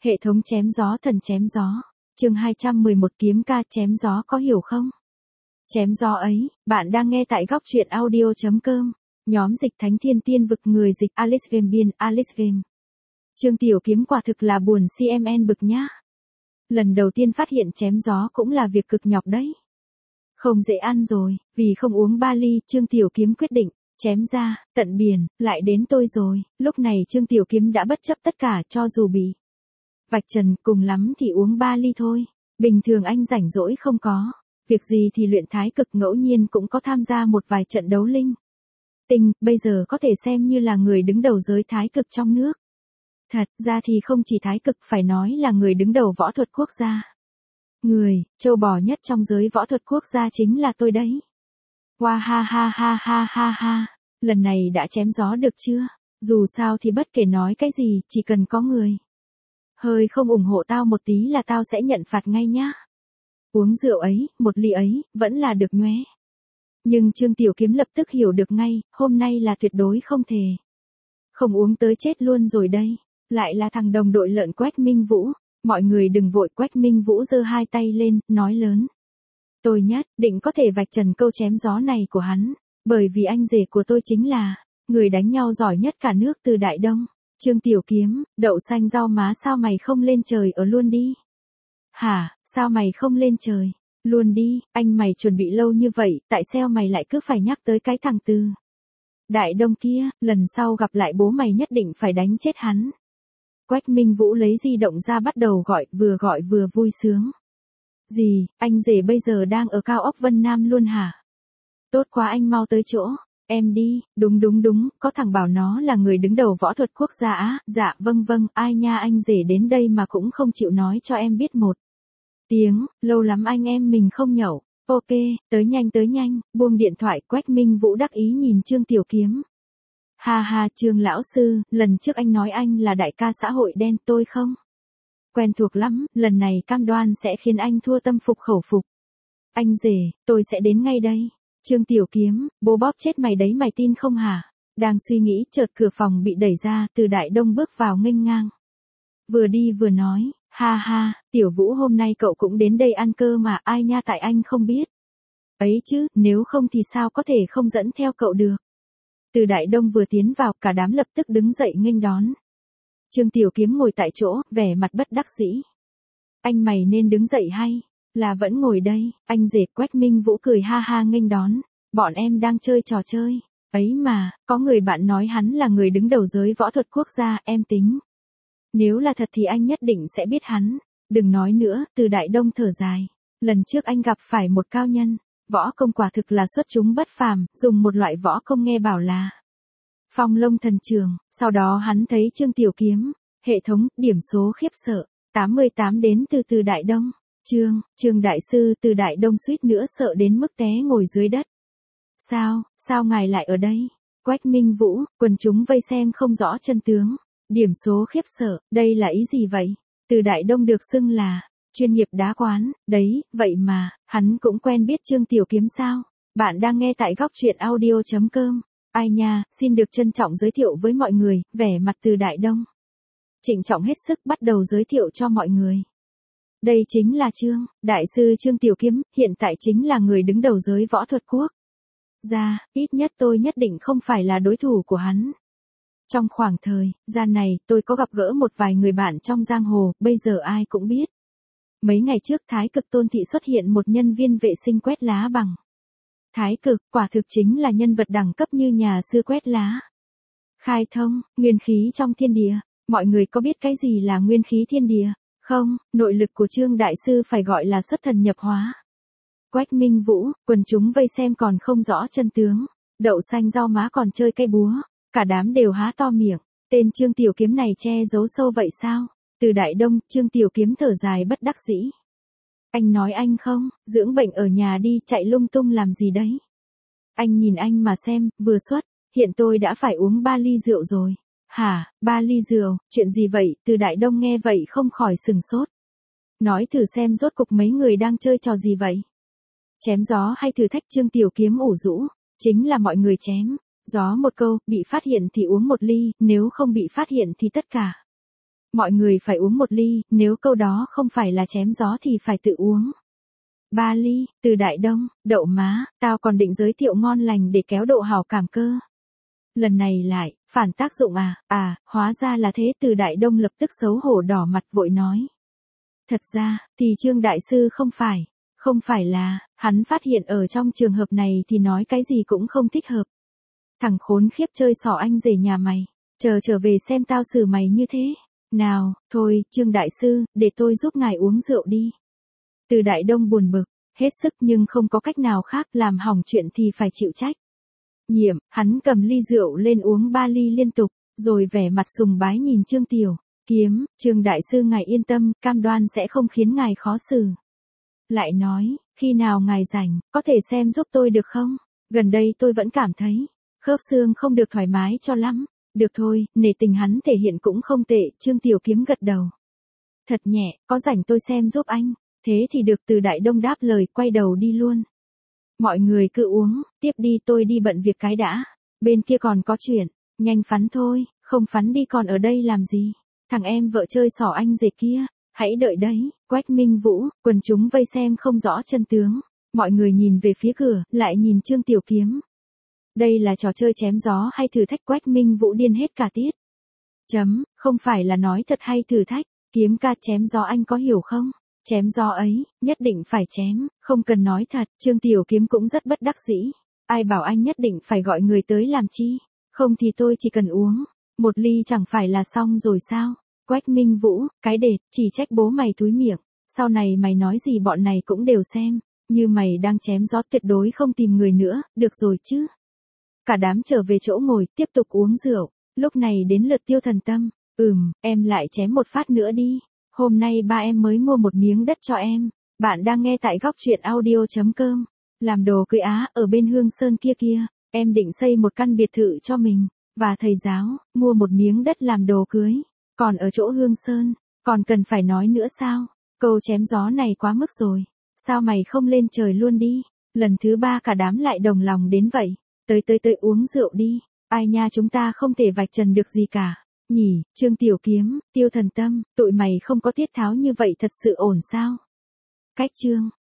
Hệ thống chém gió thần chém gió. Chương 211 kiếm ca chém gió có hiểu không? Chém gió ấy, bạn đang nghe tại góc truyện audio.com. Nhóm dịch Thánh Thiên Tiên Vực, người dịch Alice Game, biên Alice Game. Trương Tiểu Kiếm quả thực là buồn CMN bực nhá. Lần đầu tiên phát hiện chém gió cũng là việc cực nhọc đấy. Không dễ ăn rồi, vì không uống 3 ly, Trương Tiểu Kiếm quyết định, chém ra, tận biển, lại đến tôi rồi. Lúc này Trương Tiểu Kiếm đã bất chấp tất cả, cho dù bị vạch trần, cùng lắm thì uống 3 ly thôi. Bình thường anh rảnh rỗi không có việc gì thì luyện thái cực, ngẫu nhiên cũng có tham gia một vài trận đấu linh tinh, bây giờ có thể xem như là người đứng đầu giới thái cực trong nước. Thật ra thì không chỉ thái cực, phải nói là người đứng đầu võ thuật quốc gia. Người trâu bò nhất trong giới võ thuật quốc gia chính là tôi đấy. Wow, ha ha ha ha ha ha. Lần này đã chém gió được chưa? Dù sao thì bất kể nói cái gì, chỉ cần có người hơi không ủng hộ tao một tí là tao sẽ nhận phạt ngay nhá. Uống rượu ấy, một ly ấy, vẫn là được nhoé. Nhưng Trương Tiểu Kiếm lập tức hiểu được ngay, hôm nay là tuyệt đối không thể không uống tới chết luôn rồi đây. Lại là thằng đồng đội lợn Quách Minh Vũ. Mọi người đừng vội, Quách Minh Vũ giơ hai tay lên, nói lớn. Tôi nhất định có thể vạch trần câu chém gió này của hắn, bởi vì anh rể của tôi chính là người đánh nhau giỏi nhất cả nước từ Đại Đông. Trương Tiểu Kiếm, đậu xanh rau má, sao mày không lên trời ở luôn đi? Hả, sao mày không lên trời luôn đi? Anh mày chuẩn bị lâu như vậy, tại sao mày lại cứ phải nhắc tới cái thằng từ Đại Đông kia, lần sau gặp lại bố mày nhất định phải đánh chết hắn. Quách Minh Vũ lấy di động ra bắt đầu gọi vừa vui sướng. Gì, anh rể bây giờ đang ở cao ốc Vân Nam luôn hả? Tốt quá, anh mau tới chỗ em đi. Đúng, có thằng bảo nó là người đứng đầu võ thuật quốc gia á. Dạ vâng, ai nha, anh rể đến đây mà cũng không chịu nói cho em biết một tiếng, lâu lắm anh em mình không nhậu. Ok, tới nhanh, buông điện thoại. Quách Minh Vũ đắc ý nhìn Trương Tiểu Kiếm. Ha, Trương lão sư, lần trước anh nói anh là đại ca xã hội đen, tôi không quen thuộc lắm, lần này cam đoan sẽ khiến anh thua tâm phục khẩu phục. Anh rể, tôi sẽ đến ngay đây. Trương Tiểu Kiếm, bố bóp chết mày đấy, mày tin không hả? Đang suy nghĩ, chợt cửa phòng bị đẩy ra, từ Đại Đông bước vào nghênh ngang. Vừa đi vừa nói, ha, Tiểu Vũ hôm nay cậu cũng đến đây ăn cơ mà, ai nha, tại anh không biết ấy chứ, nếu không thì sao có thể không dẫn theo cậu được. Từ Đại Đông vừa tiến vào, cả đám lập tức đứng dậy nghênh đón. Trương Tiểu Kiếm ngồi tại chỗ, vẻ mặt bất đắc dĩ. Anh mày nên đứng dậy hay là vẫn ngồi đây? Anh rể. Quách Minh Vũ cười ha nghênh đón. Bọn em đang chơi trò chơi ấy mà, có người bạn nói hắn là người đứng đầu giới võ thuật quốc gia, em tính nếu là thật thì anh nhất định sẽ biết hắn. Đừng nói nữa, Từ Đại Đông thở dài. Lần trước anh gặp phải một cao nhân võ công, quả thực là xuất chúng bất phàm, dùng một loại võ công nghe bảo là Phong Lông Thần Trường. Sau đó hắn thấy Trương Tiểu Kiếm, hệ thống, điểm số khiếp sợ 88 đến từ Đại Đông. Trương đại sư. Từ Đại Đông suýt nữa sợ đến mức té ngồi dưới đất. Sao ngài lại ở đây? Quách Minh Vũ, quần chúng vây xem không rõ chân tướng. Điểm số khiếp sợ, đây là ý gì vậy? Từ Đại Đông được xưng là chuyên nghiệp đá quán, đấy, vậy mà hắn cũng quen biết Trương Tiểu Kiếm sao? Bạn đang nghe tại góc truyện audio.com. Ai nha, xin được trân trọng giới thiệu với mọi người, vẻ mặt Từ Đại Đông trịnh trọng hết sức, bắt đầu giới thiệu cho mọi người. Đây chính là Trương đại sư Trương Tiểu Kiếm, hiện tại chính là người đứng đầu giới võ thuật quốc gia, ít nhất tôi nhất định không phải là đối thủ của hắn. Trong khoảng thời gian này, tôi có gặp gỡ một vài người bạn trong giang hồ, bây giờ ai cũng biết. Mấy ngày trước Thái Cực Tôn Thị xuất hiện một nhân viên vệ sinh quét lá bằng Thái Cực, quả thực chính là nhân vật đẳng cấp như nhà sư quét lá. Khai thông nguyên khí trong thiên địa. Mọi người có biết cái gì là nguyên khí thiên địa không? Nội lực của Trương đại sư phải gọi là xuất thần nhập hóa. Quách Minh Vũ, quần chúng vây xem còn không rõ chân tướng. Đậu xanh rau má còn chơi cây búa. Cả đám đều há to miệng. Tên Trương Tiểu Kiếm này che giấu sâu vậy sao? Từ Đại Đông. Trương Tiểu Kiếm thở dài bất đắc dĩ. Anh nói anh không dưỡng bệnh ở nhà đi, chạy lung tung làm gì đấy? Anh nhìn anh mà xem, vừa xuất hiện tôi đã phải uống 3 ly rượu rồi. Hả, 3 ly rượu, chuyện gì vậy? Từ Đại Đông nghe vậy không khỏi sừng sốt. Nói thử xem rốt cục mấy người đang chơi trò gì vậy? Chém gió hay thử thách? Trương Tiểu Kiếm ủ rũ. Chính là mọi người chém gió một câu, bị phát hiện thì uống 1 ly, nếu không bị phát hiện thì tất cả Mọi người phải uống một ly, nếu câu đó không phải là chém gió thì phải tự uống. 3 ly, Từ Đại Đông, đậu má, tao còn định giới thiệu ngon lành để kéo độ hảo cảm cơ. Lần này lại, phản tác dụng à, hóa ra là thế. Từ Đại Đông lập tức xấu hổ đỏ mặt vội nói. Thật ra, thì Trương Đại Sư không phải là, hắn phát hiện ở trong trường hợp này thì nói cái gì cũng không thích hợp. Thằng khốn khiếp chơi xỏ anh rể nhà mày, trở về xem tao xử mày như thế. Nào, thôi, Trương Đại Sư, để tôi giúp ngài uống rượu đi. Từ Đại Đông buồn bực, hết sức nhưng không có cách nào khác, làm hỏng chuyện thì phải chịu trách. Nhiệm, hắn cầm ly rượu lên uống 3 ly liên tục, rồi vẻ mặt sùng bái nhìn Trương Tiểu Kiếm, Trương Đại Sư ngài yên tâm, cam đoan sẽ không khiến ngài khó xử. Lại nói, khi nào ngài rảnh, có thể xem giúp tôi được không? Gần đây tôi vẫn cảm thấy, khớp xương không được thoải mái cho lắm. Được thôi, nể tình hắn thể hiện cũng không tệ. Trương Tiểu Kiếm gật đầu. Thật nhẹ, có rảnh tôi xem giúp anh. Thế thì được. Từ Đại Đông đáp lời, quay đầu đi luôn. Mọi người cứ uống, tiếp đi, tôi đi bận việc cái đã. Bên kia còn có chuyện, nhanh phắn thôi, không phắn đi còn ở đây làm gì. Thằng em vợ chơi xỏ anh rể kia, hãy đợi đấy. Quách Minh Vũ, quần chúng vây xem không rõ chân tướng. Mọi người nhìn về phía cửa, lại nhìn Trương Tiểu Kiếm. Đây là trò chơi chém gió hay thử thách? Quách Minh Vũ điên hết cả tiết. Không phải là nói thật hay thử thách, Kiếm ca chém gió anh có hiểu không? Chém gió ấy, nhất định phải chém, không cần nói thật. Trương Tiểu Kiếm cũng rất bất đắc dĩ. Ai bảo anh nhất định phải gọi người tới làm chi? Không thì tôi chỉ cần uống một ly chẳng phải là xong rồi sao? Quách Minh Vũ, cái đệt, chỉ trách bố mày thúi miệng. Sau này mày nói gì bọn này cũng đều xem. Như mày đang chém gió tuyệt đối không tìm người nữa, được rồi chứ? Cả đám trở về chỗ ngồi, tiếp tục uống rượu. Lúc này đến lượt Tiêu Thần Tâm. Em lại chém một phát nữa đi. Hôm nay ba em mới mua một miếng đất cho em. Bạn đang nghe tại góc truyện audio.com. Làm đồ cưới ở bên Hương Sơn kia, em định xây một căn biệt thự cho mình và thầy giáo, mua một miếng đất làm đồ cưới. Còn ở chỗ Hương Sơn, còn cần phải nói nữa sao? Câu chém gió này quá mức rồi. Sao mày không lên trời luôn đi? Lần thứ 3 cả đám lại đồng lòng đến vậy. Tới uống rượu đi. Ai nha, chúng ta không thể vạch trần được gì cả. Nhỉ, Trương Tiểu Kiếm, Tiêu Thần Tâm, tụi mày không có tiết tháo như vậy thật sự ổn sao? Cách chương